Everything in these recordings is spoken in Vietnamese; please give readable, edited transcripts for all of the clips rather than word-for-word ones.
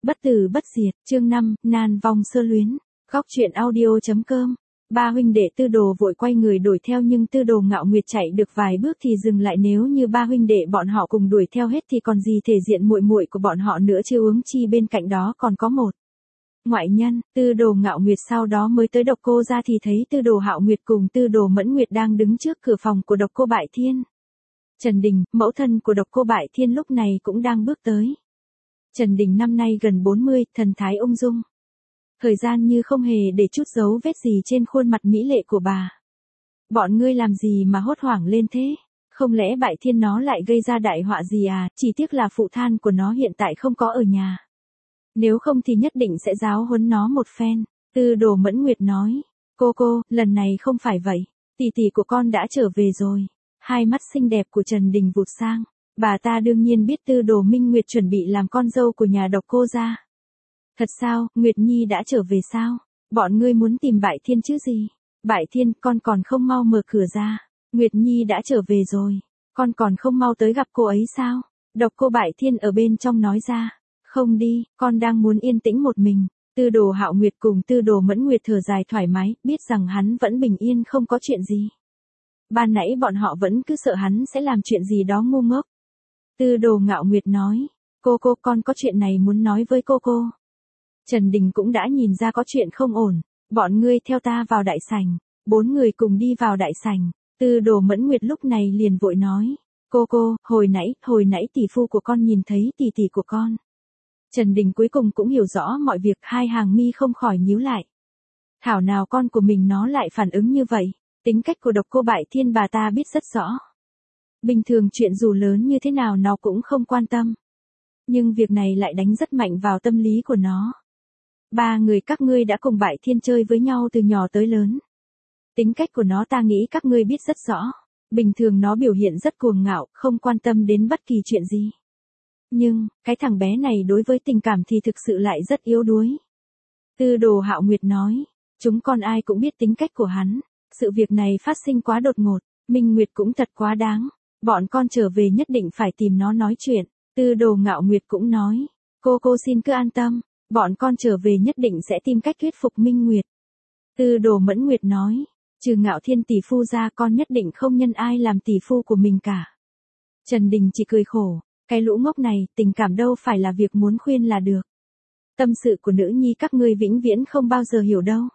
Bất tử bất diệt, chương 5, nan vong sơ luyến. Góc truyện audio.com. Ba huynh đệ Tư Đồ vội quay người đuổi theo, nhưng Tư Đồ Ngạo Nguyệt chạy được vài bước thì dừng lại. Nếu như ba huynh đệ bọn họ cùng đuổi theo hết thì còn gì thể diện muội muội của bọn họ nữa chứ, huống chi bên cạnh đó còn có một ngoại nhân. Tư Đồ Ngạo Nguyệt sau đó mới tới Độc Cô gia thì thấy Tư Đồ Hạo Nguyệt cùng Tư Đồ Mẫn Nguyệt đang đứng trước cửa phòng của Độc Cô Bại Thiên. Trần Đình, mẫu thân của Độc Cô Bại Thiên lúc này cũng đang bước tới. Trần Đình năm nay gần 40, thần thái ung dung. Thời gian như không hề để chút dấu vết gì trên khuôn mặt mỹ lệ của bà. Bọn ngươi làm gì mà hốt hoảng lên thế? Không lẽ Bại Thiên nó lại gây ra đại họa gì à? Chỉ tiếc là phụ thân của nó hiện tại không có ở nhà. Nếu không thì nhất định sẽ giáo huấn nó một phen. Tư Đồ Mẫn Nguyệt nói. Cô, lần này không phải vậy. Tỷ tỷ của con đã trở về rồi. Hai mắt xinh đẹp của Trần Đình vụt sang. Bà ta đương nhiên biết Tư Đồ Minh Nguyệt chuẩn bị làm con dâu của nhà Độc Cô gia. Thật sao, Nguyệt Nhi đã trở về sao? Bọn ngươi muốn tìm Bại Thiên chứ gì? Bại Thiên, con còn không mau mở cửa ra. Nguyệt Nhi đã trở về rồi. Con còn không mau tới gặp cô ấy sao? Độc Cô Bại Thiên ở bên trong nói ra. Không đi, con đang muốn yên tĩnh một mình. Tư Đồ Hạo Nguyệt cùng Tư Đồ Mẫn Nguyệt thở dài thoải mái, biết rằng hắn vẫn bình yên không có chuyện gì. Ban nãy bọn họ vẫn cứ sợ hắn sẽ làm chuyện gì đó ngu ngốc. Tư Đồ Ngạo Nguyệt nói. Cô, con có chuyện này muốn nói với cô. Trần Đình cũng đã nhìn ra có chuyện không ổn. Bọn ngươi theo ta vào đại sảnh. 4 người cùng đi vào đại sảnh. Tư Đồ Mẫn Nguyệt lúc này liền vội nói. Cô, hồi nãy tỷ phu của con nhìn thấy tỷ tỷ của con. Trần Đình cuối cùng cũng hiểu rõ mọi việc, hai hàng mi không khỏi nhíu lại. Thảo nào con của mình nó lại phản ứng như vậy. Tính cách của Độc Cô Bại Thiên bà ta biết rất rõ. Bình thường chuyện dù lớn như thế nào nó cũng không quan tâm. Nhưng việc này lại đánh rất mạnh vào tâm lý của nó. Ba người các ngươi đã cùng Bại Thiên chơi với nhau từ nhỏ tới lớn. Tính cách của nó ta nghĩ các ngươi biết rất rõ. Bình thường nó biểu hiện rất cuồng ngạo, không quan tâm đến bất kỳ chuyện gì. Nhưng, cái thằng bé này đối với tình cảm thì thực sự lại rất yếu đuối. Tư Đồ Hạo Nguyệt nói, chúng con ai cũng biết tính cách của hắn. Sự việc này phát sinh quá đột ngột, Minh Nguyệt cũng thật quá đáng. Bọn con trở về nhất định phải tìm nó nói chuyện. Tư Đồ Ngạo Nguyệt cũng nói, cô xin cứ an tâm. Bọn con trở về nhất định sẽ tìm cách thuyết phục Minh Nguyệt. Tư Đồ Mẫn Nguyệt nói, trừ Ngạo Thiên tỷ phu ra con nhất định không nhân ai làm tỷ phu của mình cả. Trần Đình chỉ cười khổ, cái lũ ngốc này, tình cảm đâu phải là việc muốn khuyên là được. Tâm sự của nữ nhi các ngươi vĩnh viễn không bao giờ hiểu đâu.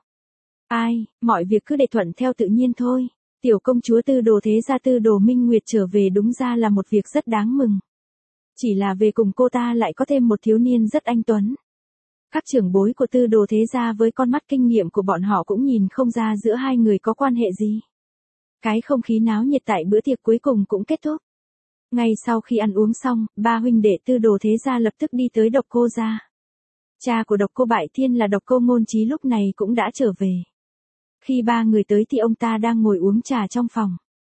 Ai, mọi việc cứ để thuận theo tự nhiên thôi. Tiểu công chúa Tư Đồ thế gia Tư Đồ Minh Nguyệt trở về đúng ra là một việc rất đáng mừng. Chỉ là về cùng cô ta lại có thêm một thiếu niên rất anh tuấn. Các trưởng bối của Tư Đồ thế gia với con mắt kinh nghiệm của bọn họ cũng nhìn không ra giữa hai người có quan hệ gì. Cái không khí náo nhiệt tại bữa tiệc cuối cùng cũng kết thúc. Ngay sau khi ăn uống xong, ba huynh đệ Tư Đồ thế gia lập tức đi tới Độc Cô gia. Cha của Độc Cô Bại Thiên là Độc Cô Ngôn Chí lúc này cũng đã trở về. Khi ba người tới thì ông ta đang ngồi uống trà trong phòng.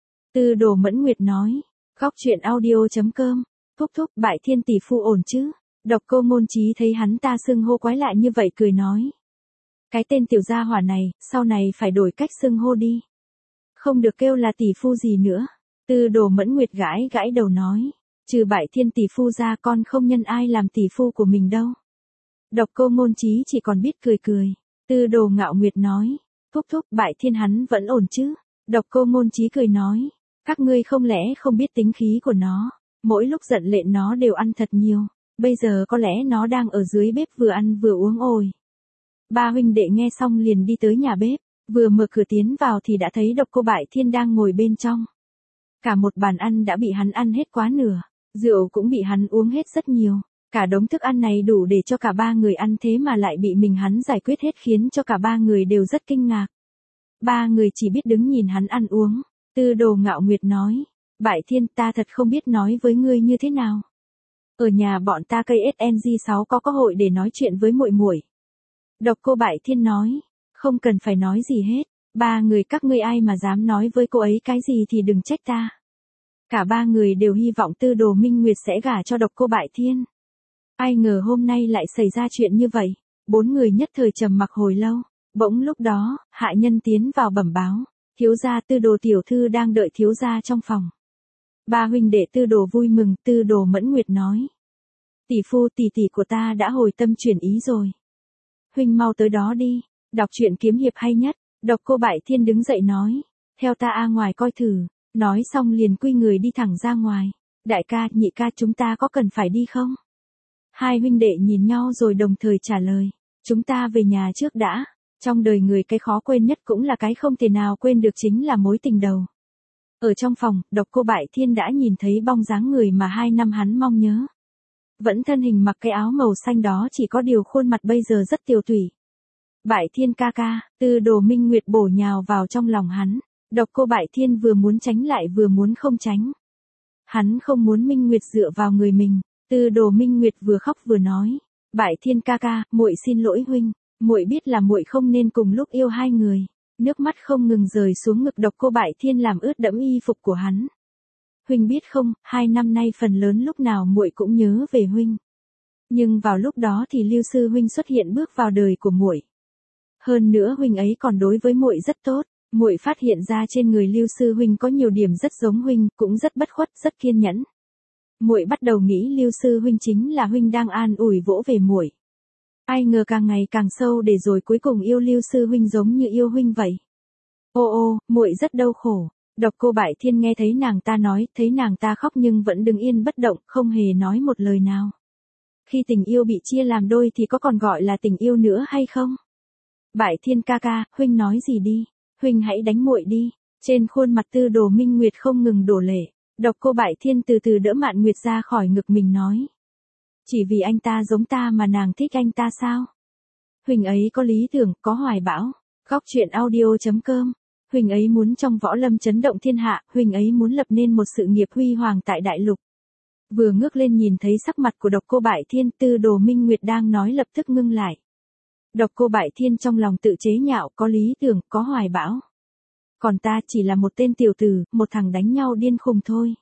Tư Đồ Mẫn Nguyệt nói, góc truyện audio.com, thúc Bại Thiên tỷ phu ổn chứ? Độc Cô Ngôn Chí thấy hắn ta xưng hô quái lạ như vậy cười nói. Cái tên tiểu gia hỏa này, sau này phải đổi cách xưng hô đi. Không được kêu là tỷ phu gì nữa. Tư Đồ Mẫn Nguyệt gãi đầu nói. Trừ Bại Thiên tỷ phu ra con không nhân ai làm tỷ phu của mình đâu. Độc Cô Ngôn Chí chỉ còn biết cười. Tư Đồ Ngạo Nguyệt nói. Thúc Bại Thiên hắn vẫn ổn chứ? Độc Cô Ngôn Chí cười nói. Các ngươi không lẽ không biết tính khí của nó. Mỗi lúc giận lện nó đều ăn thật nhiều. Bây giờ có lẽ nó đang ở dưới bếp vừa ăn vừa uống ồi. Ba huynh đệ nghe xong liền đi tới nhà bếp. Vừa mở cửa tiến vào thì đã thấy Độc Cô Bại Thiên đang ngồi bên trong. Cả một bàn ăn đã bị hắn ăn hết quá nửa. Rượu cũng bị hắn uống hết rất nhiều. Cả đống thức ăn này đủ để cho cả ba người ăn, thế mà lại bị mình hắn giải quyết hết khiến cho cả ba người đều rất kinh ngạc. Ba người chỉ biết đứng nhìn hắn ăn uống. Tư Đồ Ngạo Nguyệt nói. Bại Thiên ta thật không biết nói với ngươi như thế nào. Ở nhà bọn ta cây SNG6 có cơ hội để nói chuyện với muội muội. Độc Cô Bại Thiên nói. Không cần phải nói gì hết. Ba người các ngươi ai mà dám nói với cô ấy cái gì thì đừng trách ta. Cả ba người đều hy vọng Tư Đồ Minh Nguyệt sẽ gả cho Độc Cô Bại Thiên. Ai ngờ hôm nay lại xảy ra chuyện như vậy. 4 người nhất thời trầm mặc hồi lâu. Bỗng lúc đó, hạ nhân tiến vào bẩm báo. Thiếu gia Tư Đồ tiểu thư đang đợi thiếu gia trong phòng. Ba huynh đệ Tư Đồ vui mừng. Tư Đồ Mẫn Nguyệt nói. tỷ tỷ của ta đã hồi tâm chuyển ý rồi. Huynh mau tới đó đi, đọc truyện kiếm hiệp hay nhất. Độc Cô Bại Thiên đứng dậy nói, theo ta ngoài coi thử, nói xong liền quy người đi thẳng ra ngoài. Đại ca, nhị ca chúng ta có cần phải đi không? Hai huynh đệ nhìn nhau rồi đồng thời trả lời, chúng ta về nhà trước đã. Trong đời người cái khó quên nhất cũng là cái không thể nào quên được chính là mối tình đầu. Ở trong phòng, Độc Cô Bại Thiên đã nhìn thấy bóng dáng người mà 2 năm hắn mong nhớ. Vẫn thân hình mặc cái áo màu xanh đó, chỉ có điều khuôn mặt bây giờ rất tiều tụy. Bại Thiên ca ca, Tư Đồ Minh Nguyệt bổ nhào vào trong lòng hắn. Độc Cô Bại Thiên vừa muốn tránh lại vừa muốn không tránh. Hắn không muốn Minh Nguyệt dựa vào người mình. Tư Đồ Minh Nguyệt vừa khóc vừa nói, Bại Thiên ca ca, muội xin lỗi huynh, muội biết là muội không nên cùng lúc yêu hai người. Nước mắt không ngừng rơi xuống ngực Độc Cô Bại Thiên làm ướt đẫm y phục của hắn. Huynh biết không, 2 năm nay phần lớn lúc nào muội cũng nhớ về huynh. Nhưng vào lúc đó thì Lưu sư huynh xuất hiện bước vào đời của muội. Hơn nữa huynh ấy còn đối với muội rất tốt, muội phát hiện ra trên người Lưu sư huynh có nhiều điểm rất giống huynh, cũng rất bất khuất, rất kiên nhẫn. Muội bắt đầu nghĩ Lưu sư huynh chính là huynh đang an ủi vỗ về muội. Ai ngờ càng ngày càng sâu để rồi cuối cùng yêu Lưu sư huynh giống như yêu huynh vậy. Ô, muội rất đau khổ. Độc Cô Bại Thiên nghe thấy nàng ta nói, thấy nàng ta khóc nhưng vẫn đứng yên bất động, không hề nói một lời nào. Khi tình yêu bị chia làm đôi thì có còn gọi là tình yêu nữa hay không? Bại Thiên ca ca, huynh nói gì đi, huynh hãy đánh muội đi. Trên khuôn mặt Tư Đồ Minh Nguyệt không ngừng đổ lệ. Độc Cô Bại Thiên từ từ đỡ Mạn Nguyệt ra khỏi ngực mình nói. Chỉ vì anh ta giống ta mà nàng thích anh ta sao? Huynh ấy có lý tưởng, có hoài bão. Góc truyện audio.com. Huynh ấy muốn trong võ lâm chấn động thiên hạ, huynh ấy muốn lập nên một sự nghiệp huy hoàng tại đại lục. Vừa ngước lên nhìn thấy sắc mặt của Độc Cô Bại Thiên, Tư Đồ Minh Nguyệt đang nói lập tức ngưng lại. Độc Cô Bại Thiên trong lòng tự chế nhạo, có lý tưởng, có hoài bão. Còn ta chỉ là một tên tiểu tử, một thằng đánh nhau điên khùng thôi.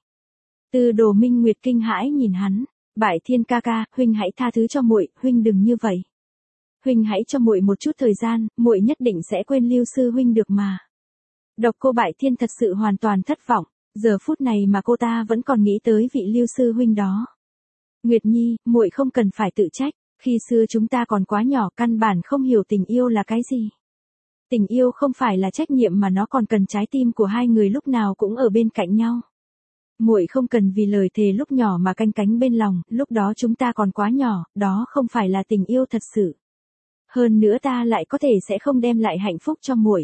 Tư Đồ Minh Nguyệt kinh hãi nhìn hắn, Bại Thiên ca ca, huynh hãy tha thứ cho muội, huynh đừng như vậy. Huynh hãy cho muội một chút thời gian, muội nhất định sẽ quên Lưu sư huynh được mà. Độc Cô Bại Thiên thật sự hoàn toàn thất vọng, giờ phút này mà cô ta vẫn còn nghĩ tới vị Lưu sư huynh đó. Nguyệt Nhi, muội không cần phải tự trách, khi xưa chúng ta còn quá nhỏ, căn bản không hiểu tình yêu là cái gì. Tình yêu không phải là trách nhiệm mà nó còn cần trái tim của hai người lúc nào cũng ở bên cạnh nhau. Muội không cần vì lời thề lúc nhỏ mà canh cánh bên lòng, lúc đó chúng ta còn quá nhỏ, đó không phải là tình yêu thật sự. Hơn nữa ta lại có thể sẽ không đem lại hạnh phúc cho muội.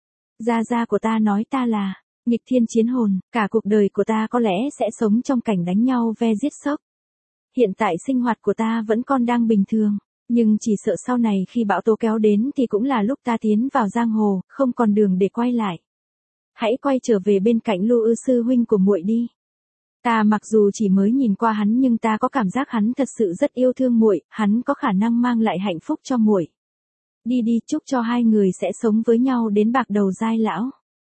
Gia gia của ta nói ta là nghịch thiên chiến hồn, cả cuộc đời của ta có lẽ sẽ sống trong cảnh đánh nhau ve giết sốc. Hiện tại sinh hoạt của ta vẫn còn đang bình thường, nhưng chỉ sợ sau này khi bão tố kéo đến thì cũng là lúc ta tiến vào giang hồ, không còn đường để quay lại. Hãy quay trở về bên cạnh Lưu sư huynh của muội đi. Ta mặc dù chỉ mới nhìn qua hắn nhưng ta có cảm giác hắn thật sự rất yêu thương muội, hắn có khả năng mang lại hạnh phúc cho muội. Đi đi, chúc cho hai người sẽ sống với nhau đến bạc đầu giai lão.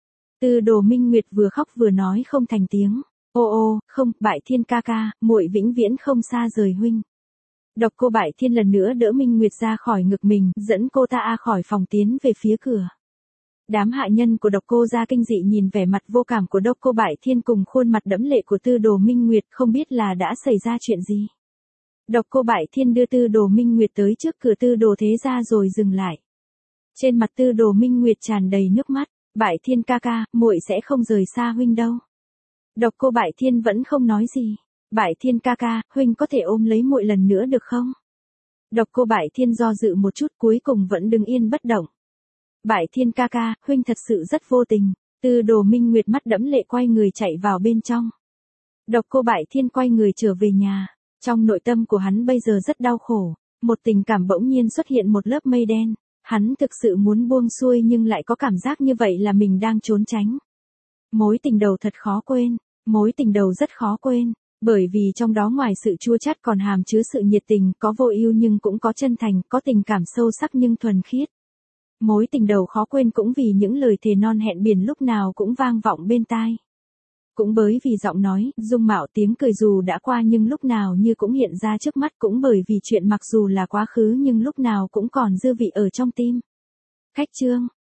Tư Đồ Minh Nguyệt vừa khóc vừa nói không thành tiếng. Ô, không, Bại Thiên ca ca, muội vĩnh viễn không xa rời huynh. Độc Cô Bại Thiên lần nữa đỡ Minh Nguyệt ra khỏi ngực mình, dẫn cô ta khỏi phòng tiến về phía cửa. Đám hạ nhân của Độc Cô gia kinh dị nhìn vẻ mặt vô cảm của Độc Cô Bại Thiên cùng khuôn mặt đẫm lệ của Tư Đồ Minh Nguyệt, không biết là đã xảy ra chuyện gì. Độc Cô Bại Thiên đưa Tư Đồ Minh Nguyệt tới trước cửa Tư Đồ thế gia rồi dừng lại. Trên mặt Tư Đồ Minh Nguyệt tràn đầy nước mắt, Bại Thiên ca ca, muội sẽ không rời xa huynh đâu. Độc Cô Bại Thiên vẫn không nói gì. Bại Thiên ca ca, huynh có thể ôm lấy muội lần nữa được không? Độc Cô Bại Thiên do dự một chút cuối cùng vẫn đứng yên bất động. Bại Thiên ca ca, huynh thật sự rất vô tình. Tư Đồ Minh Nguyệt mắt đẫm lệ quay người chạy vào bên trong. Độc Cô Bại Thiên quay người trở về nhà. Trong nội tâm của hắn bây giờ rất đau khổ. Một tình cảm bỗng nhiên xuất hiện một lớp mây đen. Hắn thực sự muốn buông xuôi nhưng lại có cảm giác như vậy là mình đang trốn tránh. Mối tình đầu thật khó quên. Mối tình đầu rất khó quên. Bởi vì trong đó ngoài sự chua chát còn hàm chứa sự nhiệt tình, có vô ưu nhưng cũng có chân thành, có tình cảm sâu sắc nhưng thuần khiết. Mối tình đầu khó quên cũng vì những lời thề non hẹn biển lúc nào cũng vang vọng bên tai. Cũng bởi vì giọng nói, dung mạo tiếng cười dù đã qua nhưng lúc nào như cũng hiện ra trước mắt, cũng bởi vì chuyện mặc dù là quá khứ nhưng lúc nào cũng còn dư vị ở trong tim. Khách chương